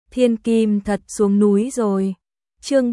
Thiên Kim thật xuống núi rồi. Chương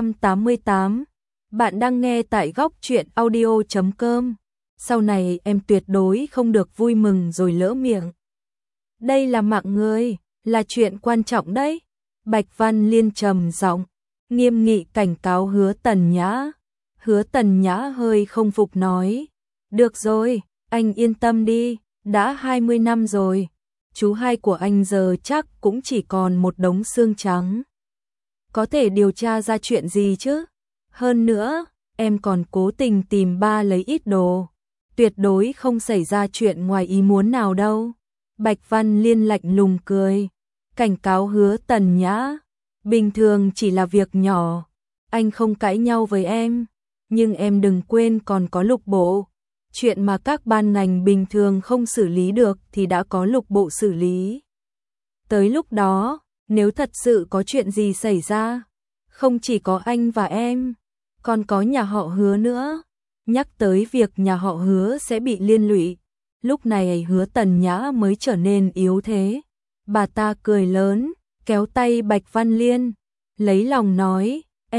388. Bạn đang nghe tại góc truyện audio.com. Sau này em tuyệt đối không được vui mừng rồi lỡ miệng. Đây là mạng người, là chuyện quan trọng đấy. Bạch Văn Liên trầm giọng, nghiêm nghị cảnh cáo Hứa Tần Nhã. Hứa Tần Nhã hơi không phục nói, được rồi, anh yên tâm đi, đã 20 năm rồi. Chú hai của anh giờ chắc cũng chỉ còn một đống xương trắng. Có thể điều tra ra chuyện gì chứ? Hơn nữa, em còn cố tình tìm ba lấy ít đồ. Tuyệt đối không xảy ra chuyện ngoài ý muốn nào đâu. Bạch Văn Liên lạnh lùng cười, cảnh cáo Hứa Tần Nhã. Bình thường chỉ là việc nhỏ, anh không cãi nhau với em. Nhưng em đừng quên còn có lục bộ. Chuyện mà các ban ngành bình thường không xử lý được thì đã có lục bộ xử lý. Tới lúc đó, nếu thật sự có chuyện gì xảy ra, không chỉ có anh và em, còn có nhà họ Hứa nữa. Nhắc tới việc nhà họ Hứa sẽ bị liên lụy, lúc này Hứa Tần Nhã mới trở nên yếu thế. Bà ta cười lớn, kéo tay Bạch Văn Liên, lấy lòng nói,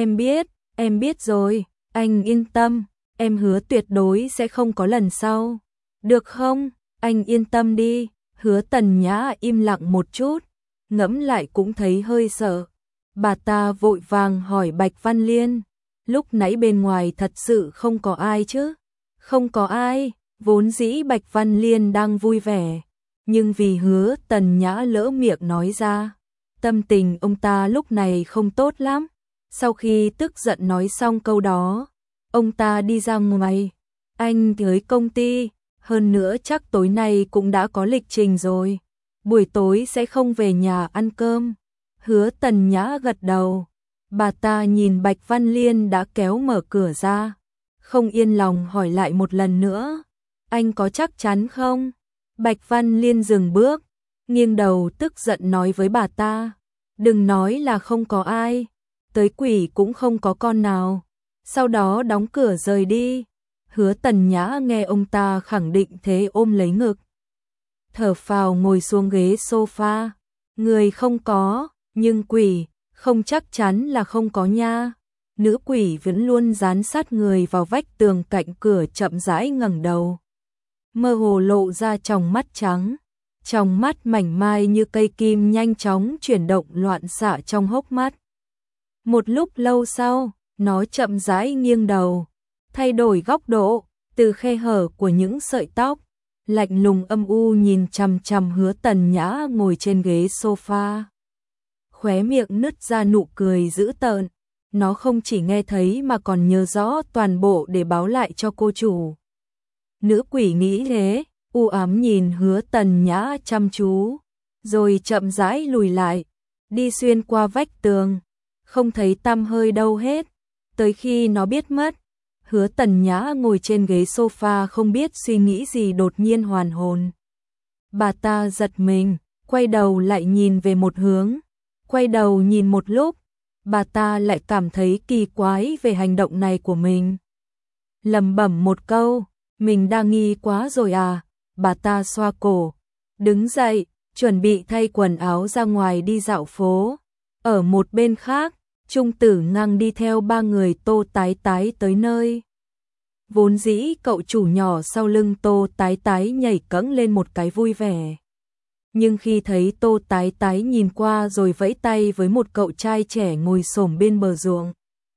em biết rồi, anh yên tâm. Em hứa tuyệt đối sẽ không có lần sau. Được không? Anh yên tâm đi. Hứa Tần Nhã im lặng một chút, ngẫm lại cũng thấy hơi sợ. Bà ta vội vàng hỏi Bạch Văn Liên, lúc nãy bên ngoài thật sự không có ai chứ? Không có ai, vốn dĩ Bạch Văn Liên đang vui vẻ, nhưng vì Hứa Tần Nhã lỡ miệng nói ra, tâm tình ông ta lúc này không tốt lắm. Sau khi tức giận nói xong câu đó, ông ta đi ra ngoài. Anh tới công ty, hơn nữa chắc tối nay cũng đã có lịch trình rồi. Buổi tối sẽ không về nhà ăn cơm. Hứa Tần Nhã gật đầu. Bà ta nhìn Bạch Văn Liên đã kéo mở cửa ra, không yên lòng hỏi lại một lần nữa. Anh có chắc chắn không? Bạch Văn Liên dừng bước, nghiêng đầu tức giận nói với bà ta. Đừng nói là không có ai, tới quỷ cũng không có con nào. Sau đó đóng cửa rời đi. Hứa Tần Nhã nghe ông ta khẳng định thế ôm lấy ngực, thở phào ngồi xuống ghế sofa. Người không có, nhưng quỷ không chắc chắn là không có nha. Nữ quỷ vẫn luôn dán sát người vào vách tường cạnh cửa, chậm rãi ngẩng đầu, mơ hồ lộ ra tròng mắt trắng, tròng mắt mảnh mai như cây kim nhanh chóng chuyển động loạn xạ trong hốc mắt. Một lúc lâu sau, nó chậm rãi nghiêng đầu, thay đổi góc độ, từ khe hở của những sợi tóc, lạnh lùng âm u nhìn chằm chằm Hứa Tần Nhã ngồi trên ghế sofa. Khóe miệng nứt ra nụ cười dữ tợn, nó không chỉ nghe thấy mà còn nhớ rõ toàn bộ để báo lại cho cô chủ. Nữ quỷ nghĩ thế, u ám nhìn Hứa Tần Nhã chăm chú, rồi chậm rãi lùi lại, đi xuyên qua vách tường, không thấy tăm hơi đâu hết. Tới khi nó biết mất, Hứa Tần Nhã ngồi trên ghế sofa không biết suy nghĩ gì đột nhiên hoàn hồn. Bà ta giật mình, quay đầu lại nhìn về một hướng. Quay đầu nhìn một lúc, bà ta lại cảm thấy kỳ quái về hành động này của mình. Lẩm bẩm một câu, mình đang nghi quá rồi à. Bà ta xoa cổ, đứng dậy, chuẩn bị thay quần áo ra ngoài đi dạo phố. Ở một bên khác, Trung Tử Ngang đi theo ba người Tô Tái Tái tới nơi. Vốn dĩ cậu chủ nhỏ sau lưng Tô Tái Tái nhảy cẫng lên một cái vui vẻ. Nhưng khi thấy Tô Tái Tái nhìn qua rồi vẫy tay với một cậu trai trẻ ngồi xổm bên bờ ruộng,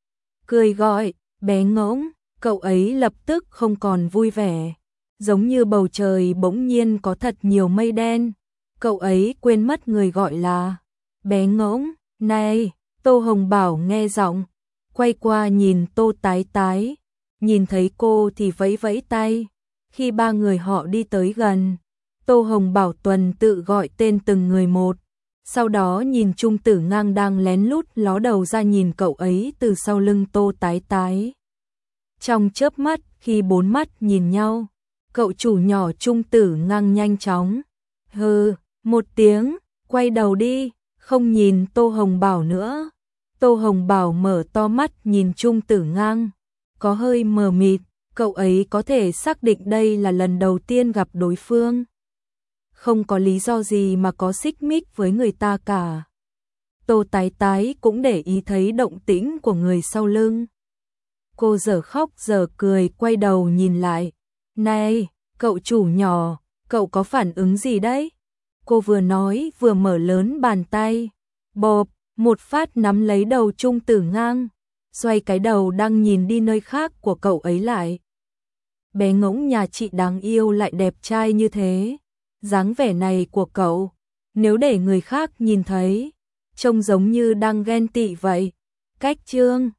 cười gọi, bé ngỗng, cậu ấy lập tức không còn vui vẻ. Giống như bầu trời bỗng nhiên có thật nhiều mây đen. Cậu ấy quên mất người gọi là bé ngỗng. Này! Tô Hồng Bảo nghe giọng, quay qua nhìn Tô Tái Tái, nhìn thấy cô thì vẫy vẫy tay. Khi ba người họ đi tới gần, Tô Hồng Bảo tuần tự gọi tên từng người một, sau đó nhìn Trung Tử Ngang đang lén lút ló đầu ra nhìn cậu ấy từ sau lưng Tô Tái Tái. Trong chớp mắt, khi bốn mắt nhìn nhau, cậu chủ nhỏ Trung Tử Ngang nhanh chóng hừ một tiếng, quay đầu đi, không nhìn Tô Hồng Bảo nữa. Tô Hồng Bảo mở to mắt nhìn Trung Tử Ngang, có hơi mờ mịt, cậu ấy có thể xác định đây là lần đầu tiên gặp đối phương. Không có lý do gì mà có xích mích với người ta cả. Tô Tái Tái cũng để ý thấy động tĩnh của người sau lưng. Cô giờ khóc giờ cười quay đầu nhìn lại. Này, cậu chủ nhỏ, cậu có phản ứng gì đấy? Cô vừa nói vừa mở lớn bàn tay. Bộp, một phát nắm lấy đầu Trung Tử Ngang, xoay cái đầu đang nhìn đi nơi khác của cậu ấy lại. Bé ngỗng nhà chị đáng yêu lại đẹp trai như thế. Dáng vẻ này của cậu, nếu để người khác nhìn thấy, trông giống như đang ghen tị vậy. Cách Trương